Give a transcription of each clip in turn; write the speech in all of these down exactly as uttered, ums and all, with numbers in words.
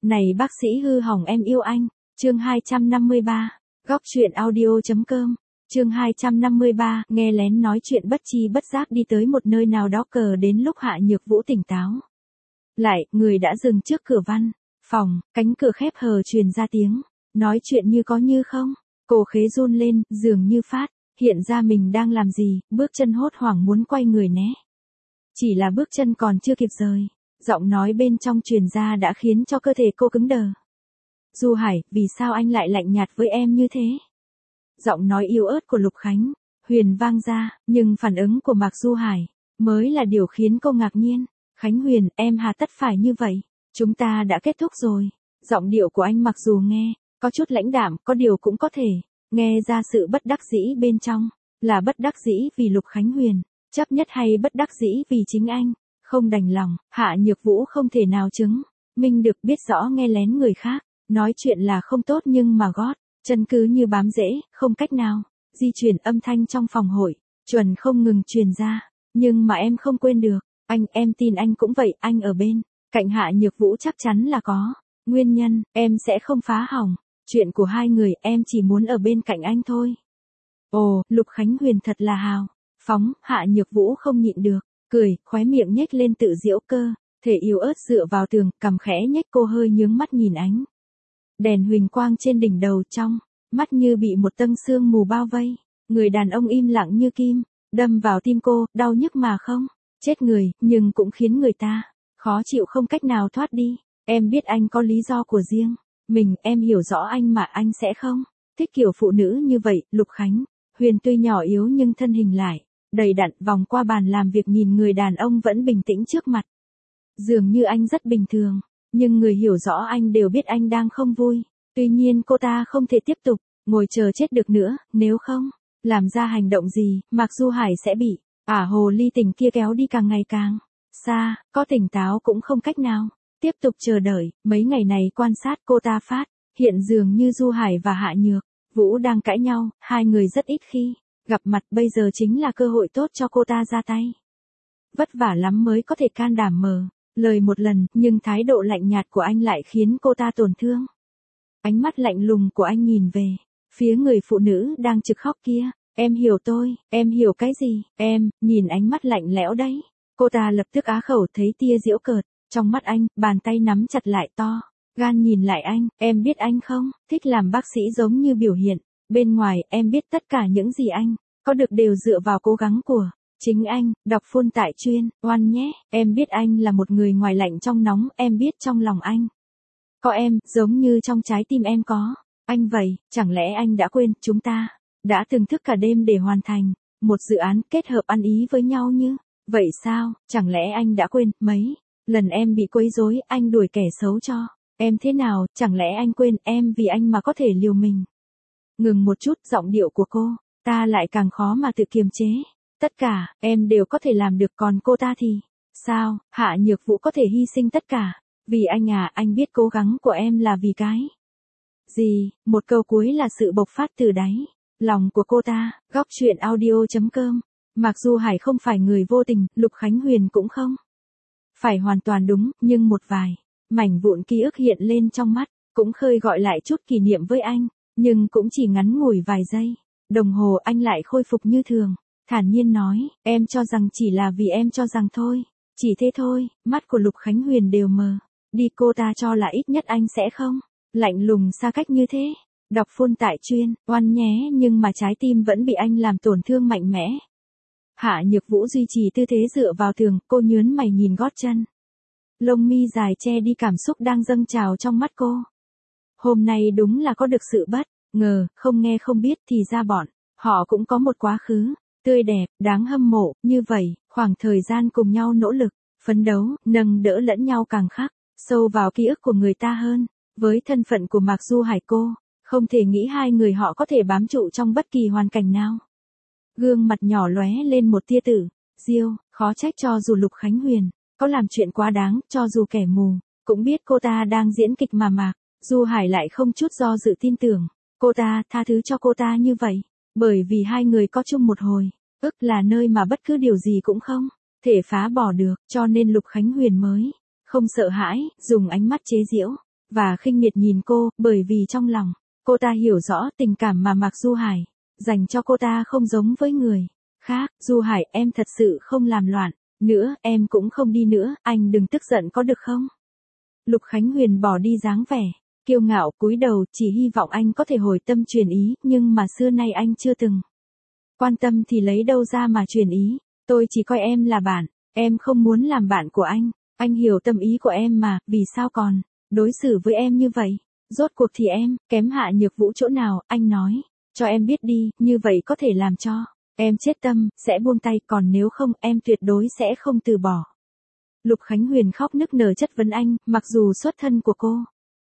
Này bác sĩ hư hỏng em yêu anh. Chương hai trăm năm mươi ba. Góc truyện audio.com. Chương hai trăm năm mươi ba. Nghe lén nói chuyện bất chi bất giác đi tới một nơi nào đó cờ đến lúc Hạ Nhược Vũ tỉnh táo. Lại, người đã dừng trước cửa văn phòng, cánh cửa khép hờ truyền ra tiếng nói chuyện như có như không. Cô khế run lên, dường như phát hiện ra mình đang làm gì, bước chân hốt hoảng muốn quay người né. Chỉ là bước chân còn chưa kịp rời, giọng nói bên trong truyền ra đã khiến cho cơ thể cô cứng đờ. Du Hải, vì sao anh lại lạnh nhạt với em như thế? Giọng nói yếu ớt của Lục Khánh Huyền vang ra, nhưng phản ứng của Mạc Du Hải mới là điều khiến cô ngạc nhiên. Khánh Huyền, em hà tất phải như vậy? Chúng ta đã kết thúc rồi. Giọng điệu của anh mặc dù nghe có chút lãnh đạm, có điều cũng có thể nghe ra sự bất đắc dĩ bên trong. Là bất đắc dĩ vì Lục Khánh Huyền chấp nhất, hay bất đắc dĩ vì chính anh không đành lòng? Hạ Nhược Vũ không thể nào chứng minh được, biết rõ nghe lén người khác nói chuyện là không tốt, nhưng mà gót chân cứ như bám rễ, không cách nào di chuyển. Âm thanh trong phòng hội chuẩn không ngừng truyền ra. Nhưng mà em không quên được anh, em tin anh cũng vậy. Anh ở bên cạnh Hạ Nhược Vũ chắc chắn là có nguyên nhân, em sẽ không phá hỏng chuyện của hai người, em chỉ muốn ở bên cạnh anh thôi. Ồ, Lục Khánh Huyền thật là hào phóng. Hạ Nhược Vũ không nhịn được cười, khóe miệng nhếch lên tự giễu, cơ thể yếu ớt dựa vào tường, cằm khẽ nhếch, cô hơi nhướng mắt nhìn ánh đèn huỳnh quang trên đỉnh đầu, trong mắt như bị một tầng sương mù bao vây. Người đàn ông im lặng như kim đâm vào tim cô, đau nhức mà không chết người, nhưng cũng khiến người ta khó chịu không cách nào thoát đi. Em biết anh có lý do của riêng mình, em hiểu rõ anh mà anh sẽ không thích kiểu phụ nữ như vậy. Lục Khánh Huyền tuy nhỏ yếu nhưng thân hình lại đầy đặn, vòng qua bàn làm việc nhìn người đàn ông vẫn bình tĩnh trước mặt. Dường như anh rất bình thường, nhưng người hiểu rõ anh đều biết anh đang không vui. Tuy nhiên cô ta không thể tiếp tục ngồi chờ chết được nữa, nếu không làm ra hành động gì, Mạc Du Hải sẽ bị ả hồ ly tình kia kéo đi càng ngày càng xa. Có tỉnh táo cũng không cách nào tiếp tục chờ đợi. Mấy ngày này quan sát cô ta phát hiện dường như Du Hải và Hạ Nhược Vũ đang cãi nhau, hai người rất ít khi gặp mặt, bây giờ chính là cơ hội tốt cho cô ta ra tay. Vất vả lắm mới có thể can đảm mở lời một lần, nhưng thái độ lạnh nhạt của anh lại khiến cô ta tổn thương. Ánh mắt lạnh lùng của anh nhìn về phía người phụ nữ đang trực khóc kia. Em hiểu tôi, em hiểu cái gì? Em, nhìn ánh mắt lạnh lẽo đấy. Cô ta lập tức á khẩu, thấy tia giễu cợt trong mắt anh, bàn tay nắm chặt lại, to gan nhìn lại anh. Em biết anh không thích làm bác sĩ giống như biểu hiện bên ngoài, em biết tất cả những gì anh có được đều dựa vào cố gắng của chính anh. Đọc full tại chuyên oan nhé. Em biết anh là một người ngoài lạnh trong nóng, em biết trong lòng anh có em, giống như trong trái tim em có anh vậy. Chẳng lẽ anh đã quên chúng ta đã từng thức cả đêm để hoàn thành một dự án kết hợp ăn ý với nhau như vậy sao? Chẳng lẽ anh đã quên mấy lần em bị quấy rối, anh đuổi kẻ xấu cho em thế nào? Chẳng lẽ anh quên em vì anh mà có thể liều mình? Ngừng một chút, giọng điệu của cô ta lại càng khó mà tự kiềm chế. Tất cả em đều có thể làm được, còn cô ta thì sao? Hạ Nhược Vũ có thể hy sinh tất cả vì anh à? Anh biết cố gắng của em là vì cái gì? Một câu cuối là sự bộc phát từ đáy lòng của cô ta. Góc truyện audio.com. Mặc dù Hải không phải người vô tình, Lục Khánh Huyền cũng không phải hoàn toàn đúng, nhưng một vài mảnh vụn ký ức hiện lên trong mắt, cũng khơi gọi lại chút kỷ niệm với anh, nhưng cũng chỉ ngắn ngủi vài giây đồng hồ. Anh lại khôi phục như thường, thản nhiên nói, em cho rằng chỉ là vì em cho rằng thôi, chỉ thế thôi. Mắt của Lục Khánh Huyền đều mờ đi, cô ta cho là ít nhất anh sẽ không lạnh lùng xa cách như thế. Đọc full tại chuyên oan nhé, nhưng mà trái tim vẫn bị anh làm tổn thương mạnh mẽ. Hạ Nhược Vũ duy trì tư thế dựa vào tường, cô nhướng mày nhìn gót chân lông mi dài che đi cảm xúc đang dâng trào trong mắt cô. Hôm nay đúng là có được sự bất ngờ, không nghe không biết thì ra bọn họ cũng có một quá khứ tươi đẹp, đáng hâm mộ. Như vậy, khoảng thời gian cùng nhau nỗ lực, phấn đấu, nâng đỡ lẫn nhau càng khắc sâu vào ký ức của người ta hơn. Với thân phận của Mạc Du Hải, cô không thể nghĩ hai người họ có thể bám trụ trong bất kỳ hoàn cảnh nào. Gương mặt nhỏ lóe lên một tia tử diêu, khó trách cho dù Lục Khánh Huyền có làm chuyện quá đáng, cho dù kẻ mù cũng biết cô ta đang diễn kịch, mà Mạc Du Hải lại không chút do dự tin tưởng cô ta, tha thứ cho cô ta như vậy, bởi vì hai người có chung một hồi ức, là nơi mà bất cứ điều gì cũng không thể phá bỏ được, cho nên Lục Khánh Huyền mới không sợ hãi, dùng ánh mắt chế giễu và khinh miệt nhìn cô, bởi vì trong lòng, cô ta hiểu rõ tình cảm mà Mạc Du Hải dành cho cô ta không giống với người khác. Du Hải, em thật sự không làm loạn nữa, em cũng không đi nữa, anh đừng tức giận có được không? Lục Khánh Huyền bỏ đi dáng vẻ kiêu ngạo, cúi đầu, chỉ hy vọng anh có thể hồi tâm truyền ý, nhưng mà xưa nay anh chưa từng quan tâm thì lấy đâu ra mà truyền ý. Tôi chỉ coi em là bạn, em không muốn làm bạn của anh, anh hiểu tâm ý của em mà, vì sao còn đối xử với em như vậy? Rốt cuộc thì em kém Hạ Nhược Vũ chỗ nào, anh nói cho em biết đi, như vậy có thể làm cho em chết tâm, sẽ buông tay, còn nếu không, em tuyệt đối sẽ không từ bỏ. Lục Khánh Huyền khóc nức nở chất vấn anh, mặc dù xuất thân của cô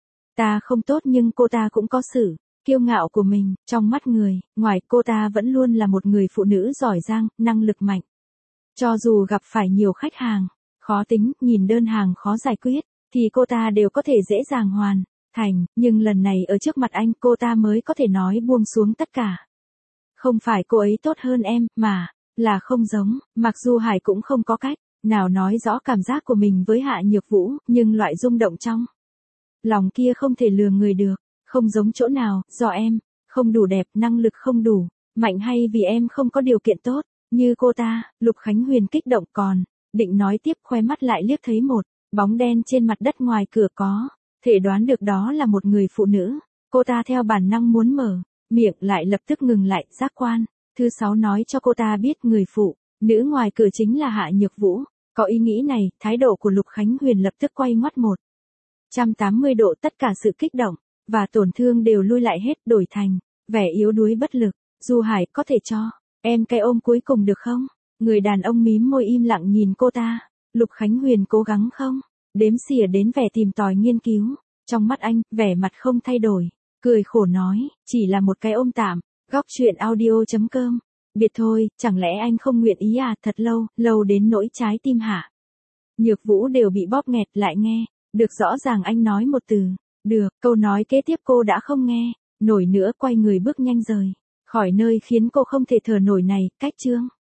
ta không tốt nhưng cô ta cũng có sự kiêu ngạo của mình, trong mắt người ngoài cô ta vẫn luôn là một người phụ nữ giỏi giang, năng lực mạnh. Cho dù gặp phải nhiều khách hàng khó tính, nhìn đơn hàng khó giải quyết, thì cô ta đều có thể dễ dàng hoàn thành, nhưng lần này ở trước mặt anh cô ta mới có thể nói buông xuống tất cả. Không phải cô ấy tốt hơn em, mà là không giống. Mặc dù Hải cũng không có cách nào nói rõ cảm giác của mình với Hạ Nhược Vũ, nhưng loại rung động trong lòng kia không thể lừa người được. Không giống chỗ nào, do em không đủ đẹp, năng lực không đủ mạnh, hay vì em không có điều kiện tốt như cô ta? Lục Khánh Huyền kích động còn định nói tiếp, khoe mắt lại liếc thấy một bóng đen trên mặt đất ngoài cửa, có thể đoán được đó là một người phụ nữ. Cô ta theo bản năng muốn mở miệng, lại lập tức ngừng lại. Giác quan thứ sáu nói cho cô ta biết người phụ nữ ngoài cửa chính là Hạ Nhược Vũ. Có ý nghĩ này, thái độ của Lục Khánh Huyền lập tức quay ngoắt một trăm tám mươi độ, tất cả sự kích động và tổn thương đều lui lại hết, đổi thành vẻ yếu đuối bất lực. Du Hải, có thể cho em cái ôm cuối cùng được không? Người đàn ông mím môi im lặng nhìn cô ta. Lục Khánh Huyền cố gắng không đếm xỉa đến vẻ tìm tòi nghiên cứu trong mắt anh, vẻ mặt không thay đổi, cười khổ nói, chỉ là một cái ôm tạm. Góc truyện audio chấm com. Biệt thôi, chẳng lẽ anh không nguyện ý à? Thật lâu, lâu đến nỗi trái tim Hạ Nhược Vũ đều bị bóp nghẹt, lại nghe được rõ ràng anh nói một từ được. Câu nói kế tiếp cô đã không nghe nổi nữa, quay người bước nhanh rời khỏi nơi khiến cô không thể thở nổi này. Cách chương